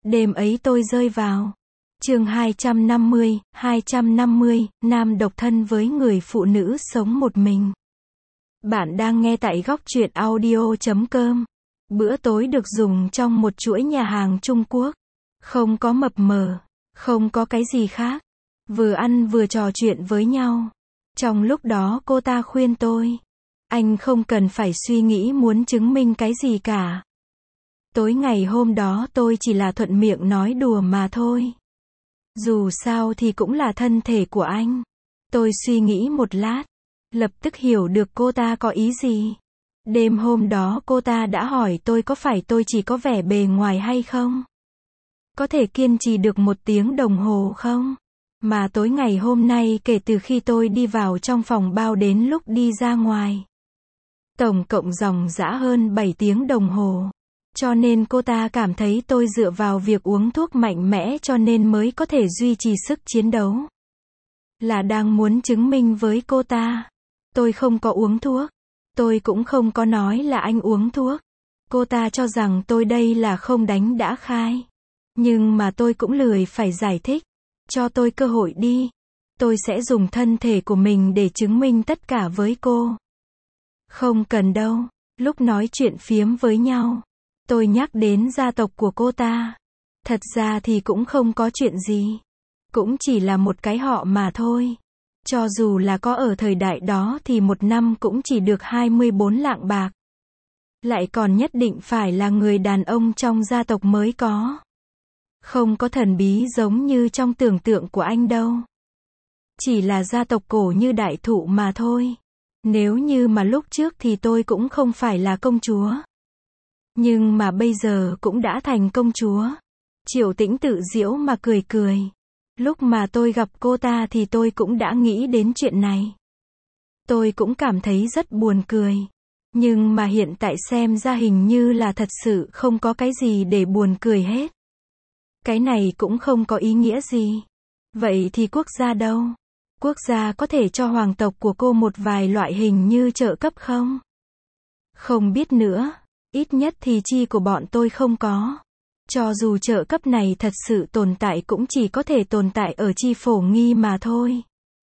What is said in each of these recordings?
Đêm ấy tôi rơi vào chương 250, nam độc thân với người phụ nữ sống một mình. Bạn đang nghe tại góc truyện audio.com. Bữa tối được dùng trong một chuỗi nhà hàng Trung Quốc. Không có mập mờ, không có cái gì khác. Vừa ăn vừa trò chuyện với nhau. Trong lúc đó cô ta khuyên tôi, anh không cần phải suy nghĩ muốn chứng minh cái gì cả. Tối ngày hôm đó tôi chỉ là thuận miệng nói đùa mà thôi. Dù sao thì cũng là thân thể của anh. Tôi suy nghĩ một lát, lập tức hiểu được cô ta có ý gì. Đêm hôm đó cô ta đã hỏi tôi có phải tôi chỉ có vẻ bề ngoài hay không? Có thể kiên trì được 1 tiếng đồng hồ không? Mà tối ngày hôm nay kể từ khi tôi đi vào trong phòng bao đến lúc đi ra ngoài, tổng cộng dòng dã hơn 7 tiếng đồng hồ. Cho nên cô ta cảm thấy tôi dựa vào việc uống thuốc mạnh mẽ cho nên mới có thể duy trì sức chiến đấu. Là đang muốn chứng minh với cô ta, tôi không có uống thuốc. Tôi cũng không có nói là anh uống thuốc. Cô ta cho rằng tôi đây là không đánh đã khai. Nhưng mà tôi cũng lười phải giải thích. Cho tôi cơ hội đi. Tôi sẽ dùng thân thể của mình để chứng minh tất cả với cô. Không cần đâu. Lúc nói chuyện phiếm với nhau, tôi nhắc đến gia tộc của cô ta. Thật ra thì cũng không có chuyện gì. Cũng chỉ là một cái họ mà thôi. Cho dù là có ở thời đại đó thì 1 năm cũng chỉ được 24 lạng bạc. Lại còn nhất định phải là người đàn ông trong gia tộc mới có. Không có thần bí giống như trong tưởng tượng của anh đâu. Chỉ là gia tộc cổ như Đại Thụ mà thôi. Nếu như mà lúc trước thì tôi cũng không phải là công chúa. Nhưng mà bây giờ cũng đã thành công chúa. Triệu Tĩnh tự giễu mà cười cười. Lúc mà tôi gặp cô ta thì tôi cũng đã nghĩ đến chuyện này. Tôi cũng cảm thấy rất buồn cười. Nhưng mà hiện tại xem ra hình như là thật sự không có cái gì để buồn cười hết. Cái này cũng không có ý nghĩa gì. Vậy thì quốc gia đâu? Quốc gia có thể cho hoàng tộc của cô một vài loại hình như trợ cấp không? Không biết nữa. Ít nhất thì chi của bọn tôi không có. Cho dù trợ cấp này thật sự tồn tại cũng chỉ có thể tồn tại ở chi Phổ Nghi mà thôi.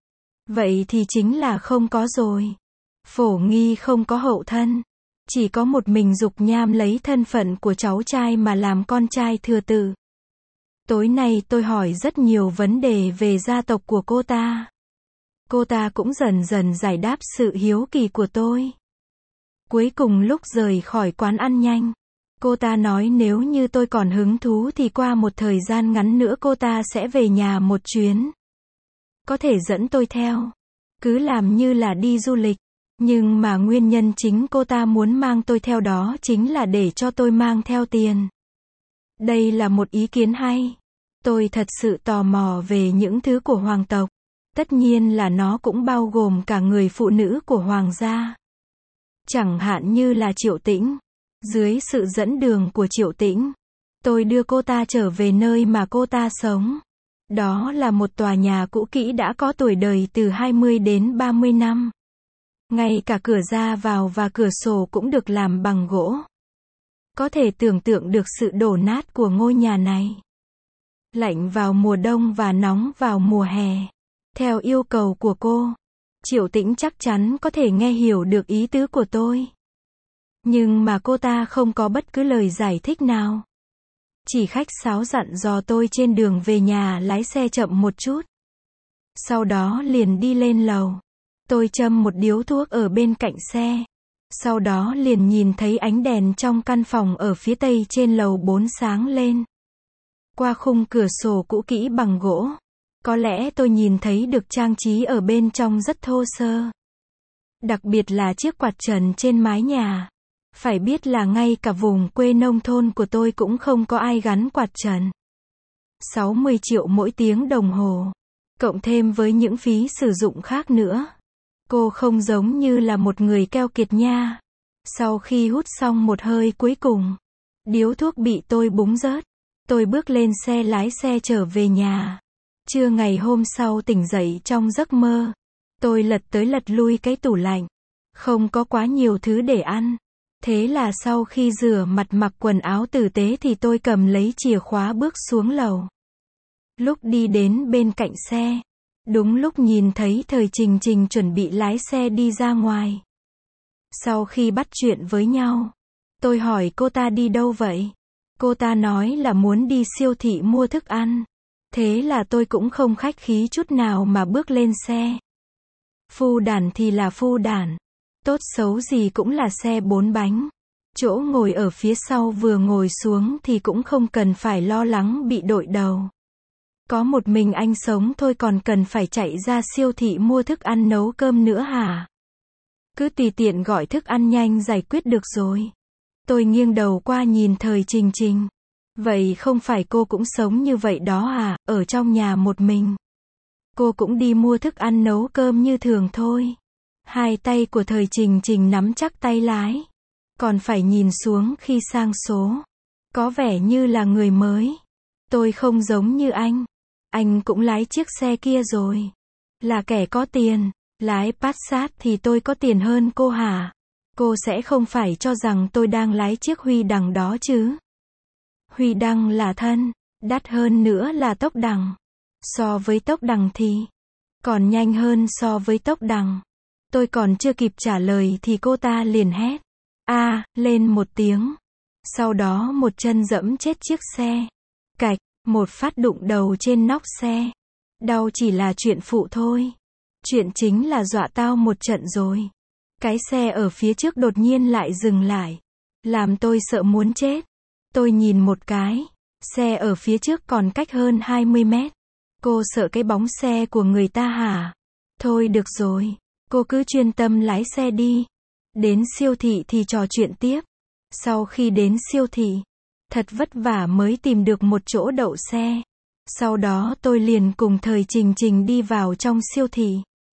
Vậy thì chính là không có rồi. Phổ Nghi không có hậu thân. Chỉ có một mình Dục Nham lấy thân phận của cháu trai mà làm con trai thừa tự. Tối nay tôi hỏi rất nhiều vấn đề về gia tộc của cô ta. Cô ta cũng dần dần giải đáp sự hiếu kỳ của tôi. Cuối cùng lúc rời khỏi quán ăn nhanh, cô ta nói nếu như tôi còn hứng thú thì qua một thời gian ngắn nữa cô ta sẽ về nhà một chuyến. Có thể dẫn tôi theo. Cứ làm như là đi du lịch. Nhưng mà nguyên nhân chính cô ta muốn mang tôi theo đó chính là để cho tôi mang theo tiền. Đây là một ý kiến hay. Tôi thật sự tò mò về những thứ của hoàng tộc. Tất nhiên là nó cũng bao gồm cả người phụ nữ của hoàng gia. Chẳng hạn như là Triệu Tĩnh. Dưới sự dẫn đường của Triệu Tĩnh, tôi đưa cô ta trở về nơi mà cô ta sống. Đó là một tòa nhà cũ kỹ đã có tuổi đời từ 20 đến 30 năm. Ngay cả cửa ra vào và cửa sổ cũng được làm bằng gỗ. Có thể tưởng tượng được sự đổ nát của ngôi nhà này. Lạnh vào mùa đông và nóng vào mùa hè. Theo yêu cầu của cô, Triệu Tĩnh chắc chắn có thể nghe hiểu được ý tứ của tôi. Nhưng mà cô ta không có bất cứ lời giải thích nào. Chỉ khách sáo dặn dò tôi trên đường về nhà lái xe chậm một chút. Sau đó liền đi lên lầu. Tôi châm một điếu thuốc ở bên cạnh xe. Sau đó liền nhìn thấy ánh đèn trong căn phòng ở phía tây trên lầu 4 sáng lên. Qua khung cửa sổ cũ kỹ bằng gỗ. Có lẽ tôi nhìn thấy được trang trí ở bên trong rất thô sơ. Đặc biệt là chiếc quạt trần trên mái nhà. Phải biết là ngay cả vùng quê nông thôn của tôi cũng không có ai gắn quạt trần. 60 triệu mỗi tiếng đồng hồ. Cộng thêm với những phí sử dụng khác nữa. Cô không giống như là một người keo kiệt nha. Sau khi hút xong một hơi cuối cùng, điếu thuốc bị tôi búng rớt. Tôi bước lên xe lái xe trở về nhà. Trưa ngày hôm sau tỉnh dậy trong giấc mơ. Tôi lật tới lật lui cái tủ lạnh. Không có quá nhiều thứ để ăn. Thế là sau khi rửa mặt mặc quần áo tử tế thì tôi cầm lấy chìa khóa bước xuống lầu. Lúc đi đến bên cạnh xe, đúng lúc nhìn thấy Thời Trình Trình chuẩn bị lái xe đi ra ngoài. Sau khi bắt chuyện với nhau, tôi hỏi cô ta đi đâu vậy? Cô ta nói là muốn đi siêu thị mua thức ăn. Thế là tôi cũng không khách khí chút nào mà bước lên xe. Phu đản thì là phu đản. Tốt xấu gì cũng là xe 4 bánh. Chỗ ngồi ở phía sau vừa ngồi xuống thì cũng không cần phải lo lắng bị đội đầu. Có một mình anh sống thôi còn cần phải chạy ra siêu thị mua thức ăn nấu cơm nữa hả? Cứ tùy tiện gọi thức ăn nhanh giải quyết được rồi. Tôi nghiêng đầu qua nhìn Thời Trình Trình. Vậy không phải cô cũng sống như vậy đó à, ở trong nhà một mình. Cô cũng đi mua thức ăn nấu cơm như thường thôi. Hai tay của Thời Trình Trình nắm chắc tay lái. Còn phải nhìn xuống khi sang số. Có vẻ như là người mới. Tôi không giống như anh. Anh cũng lái chiếc xe kia rồi. Là kẻ có tiền. Lái Passat thì tôi có tiền hơn cô hả? Cô sẽ không phải cho rằng tôi đang lái chiếc Huy Đằng đó chứ? Huy Đằng là thân, đắt hơn nữa là Tốc Đằng. So với Tốc Đằng thì còn nhanh hơn so với Tốc Đằng. Tôi còn chưa kịp trả lời thì cô ta liền hét lên một tiếng. Sau đó một chân giẫm chết chiếc xe. Cạch, một phát đụng đầu trên nóc xe. Đau chỉ là chuyện phụ thôi. Chuyện chính là dọa tao một trận rồi. Cái xe ở phía trước đột nhiên lại dừng lại. Làm tôi sợ muốn chết. Tôi nhìn một cái. Xe ở phía trước còn cách hơn 20 mét. Cô sợ cái bóng xe của người ta hả? Thôi được rồi. Cô cứ chuyên tâm lái xe đi. Đến siêu thị thì trò chuyện tiếp. Sau khi đến siêu thị, thật vất vả mới tìm được một chỗ đậu xe. Sau đó tôi liền cùng Thời Trình Trình đi vào trong siêu thị.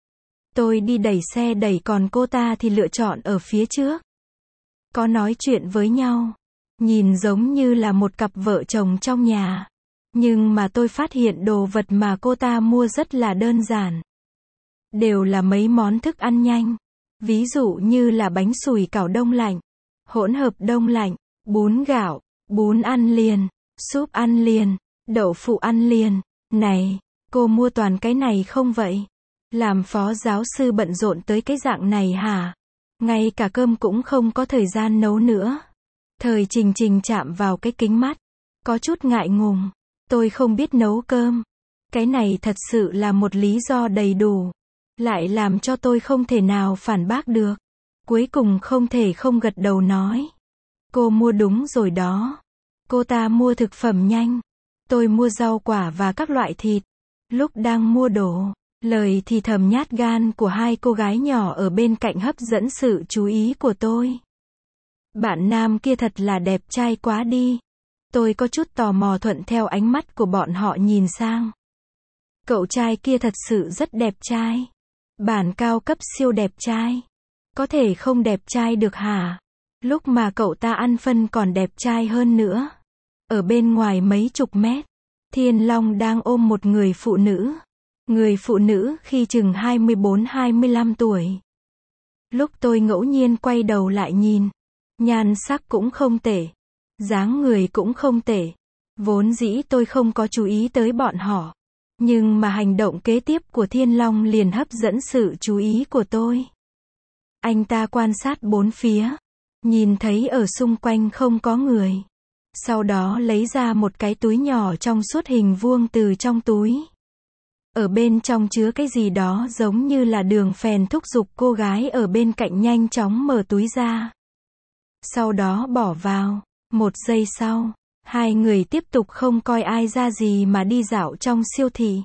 Tôi đi đẩy xe đẩy còn cô ta thì lựa chọn ở phía trước. Có nói chuyện với nhau. Nhìn giống như là một cặp vợ chồng trong nhà. Nhưng mà tôi phát hiện đồ vật mà cô ta mua rất là đơn giản. Đều là mấy món thức ăn nhanh. Ví dụ như là bánh sủi cảo đông lạnh, hỗn hợp đông lạnh, bún gạo, bún ăn liền, súp ăn liền, đậu phụ ăn liền. Này, cô mua toàn cái này không vậy? Làm phó giáo sư bận rộn tới cái dạng này hả? Ngay cả cơm cũng không có thời gian nấu nữa. Thời Trình Trình chạm vào cái kính mắt. Có chút ngại ngùng. Tôi không biết nấu cơm. Cái này thật sự là một lý do đầy đủ. Lại làm cho tôi không thể nào phản bác được. Cuối cùng không thể không gật đầu nói. Cô mua đúng rồi đó. Cô ta mua thực phẩm nhanh. Tôi mua rau quả và các loại thịt. Lúc đang mua đồ, lời thì thầm nhát gan của hai cô gái nhỏ ở bên cạnh hấp dẫn sự chú ý của tôi. Bạn nam kia thật là đẹp trai quá đi. Tôi có chút tò mò thuận theo ánh mắt của bọn họ nhìn sang. Cậu trai kia thật sự rất đẹp trai. Bản cao cấp siêu đẹp trai. Có thể không đẹp trai được hả? Lúc mà cậu ta ăn phân còn đẹp trai hơn nữa. Ở bên ngoài mấy chục mét, Thiên Long đang ôm một người phụ nữ. Người phụ nữ khi chừng 24-25 tuổi. Lúc tôi ngẫu nhiên quay đầu lại nhìn, nhan sắc cũng không tệ, dáng người cũng không tệ. Vốn dĩ tôi không có chú ý tới bọn họ. Nhưng mà hành động kế tiếp của Thiên Long liền hấp dẫn sự chú ý của tôi. Anh ta quan sát bốn phía. Nhìn thấy ở xung quanh không có người. Sau đó lấy ra một cái túi nhỏ trong suốt hình vuông từ trong túi. Ở bên trong chứa cái gì đó giống như là đường phèn thúc giục cô gái ở bên cạnh nhanh chóng mở túi ra. Sau đó bỏ vào. Một giây sau, hai người tiếp tục không coi ai ra gì mà đi dạo trong siêu thị.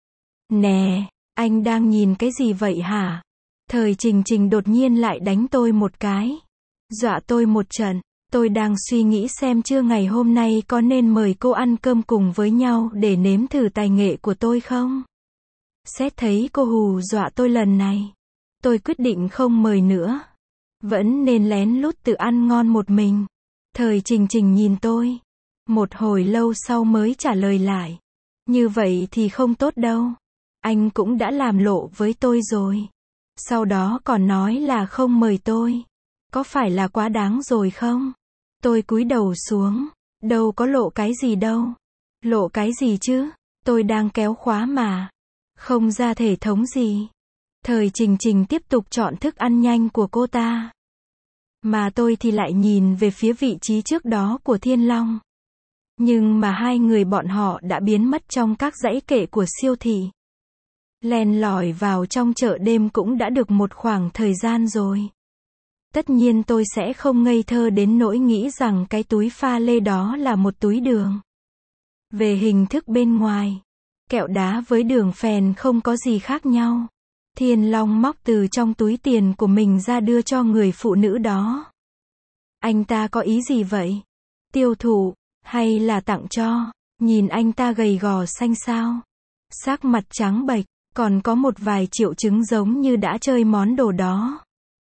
Nè, anh đang nhìn cái gì vậy hả? Thời Trình Trình đột nhiên lại đánh tôi một cái. Dọa tôi một trận. Tôi đang suy nghĩ xem trưa ngày hôm nay có nên mời cô ăn cơm cùng với nhau để nếm thử tài nghệ của tôi không? Xét thấy cô hù dọa tôi lần này, tôi quyết định không mời nữa. Vẫn nên lén lút tự ăn ngon một mình. Thời Trình Trình nhìn tôi. Một hồi lâu sau mới trả lời lại. Như vậy thì không tốt đâu. Anh cũng đã làm lộ với tôi rồi. Sau đó còn nói là không mời tôi. Có phải là quá đáng rồi không? Tôi cúi đầu xuống. Đâu có lộ cái gì đâu. Lộ cái gì chứ? Tôi đang kéo khóa mà. Không ra thể thống gì. Thời Trình Trình tiếp tục chọn thức ăn nhanh của cô ta. Mà tôi thì lại nhìn về phía vị trí trước đó của Thiên Long. Nhưng mà hai người bọn họ đã biến mất trong các dãy kệ của siêu thị. Len lỏi vào trong chợ đêm cũng đã được một khoảng thời gian rồi. Tất nhiên tôi sẽ không ngây thơ đến nỗi nghĩ rằng cái túi pha lê đó là một túi đường. Về hình thức bên ngoài, kẹo đá với đường phèn không có gì khác nhau. Thiên Long móc từ trong túi tiền của mình ra đưa cho người phụ nữ đó. Anh ta có ý gì vậy? Tiêu thụ, hay là tặng cho? Nhìn anh ta gầy gò xanh xao, sắc mặt trắng bệch, còn có một vài triệu chứng giống như đã chơi món đồ đó.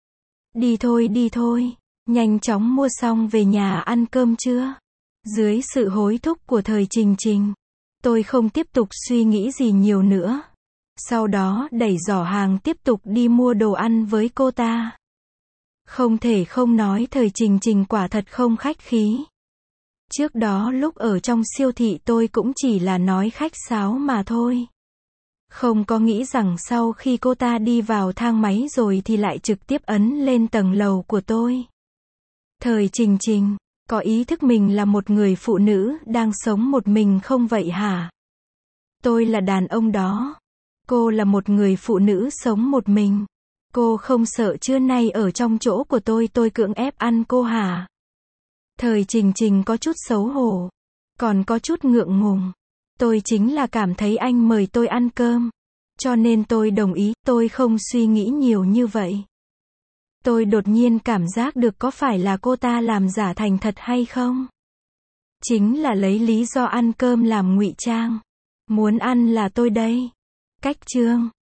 Đi thôi, nhanh chóng mua xong về nhà ăn cơm chưa? Dưới sự hối thúc của Thời Trình Trình, tôi không tiếp tục suy nghĩ gì nhiều nữa. Sau đó đẩy giỏ hàng tiếp tục đi mua đồ ăn với cô ta. Không thể không nói Thời Trình Trình quả thật không khách khí. Trước đó lúc ở trong siêu thị tôi cũng chỉ là nói khách sáo mà thôi. Không có nghĩ rằng sau khi cô ta đi vào thang máy rồi thì lại trực tiếp ấn lên tầng lầu của tôi. Thời Trình Trình, có ý thức mình là một người phụ nữ đang sống một mình không vậy hả? Tôi là đàn ông đó. Cô là một người phụ nữ sống một mình. Cô không sợ trưa nay ở trong chỗ của tôi cưỡng ép ăn cô hả? Thời Trình Trình có chút xấu hổ, còn có chút ngượng ngùng. Tôi chính là cảm thấy anh mời tôi ăn cơm, cho nên tôi đồng ý, tôi không suy nghĩ nhiều như vậy. Tôi đột nhiên cảm giác được có phải là cô ta làm giả thành thật hay không? Chính là lấy lý do ăn cơm làm ngụy trang. Muốn ăn là tôi đây. Cách chương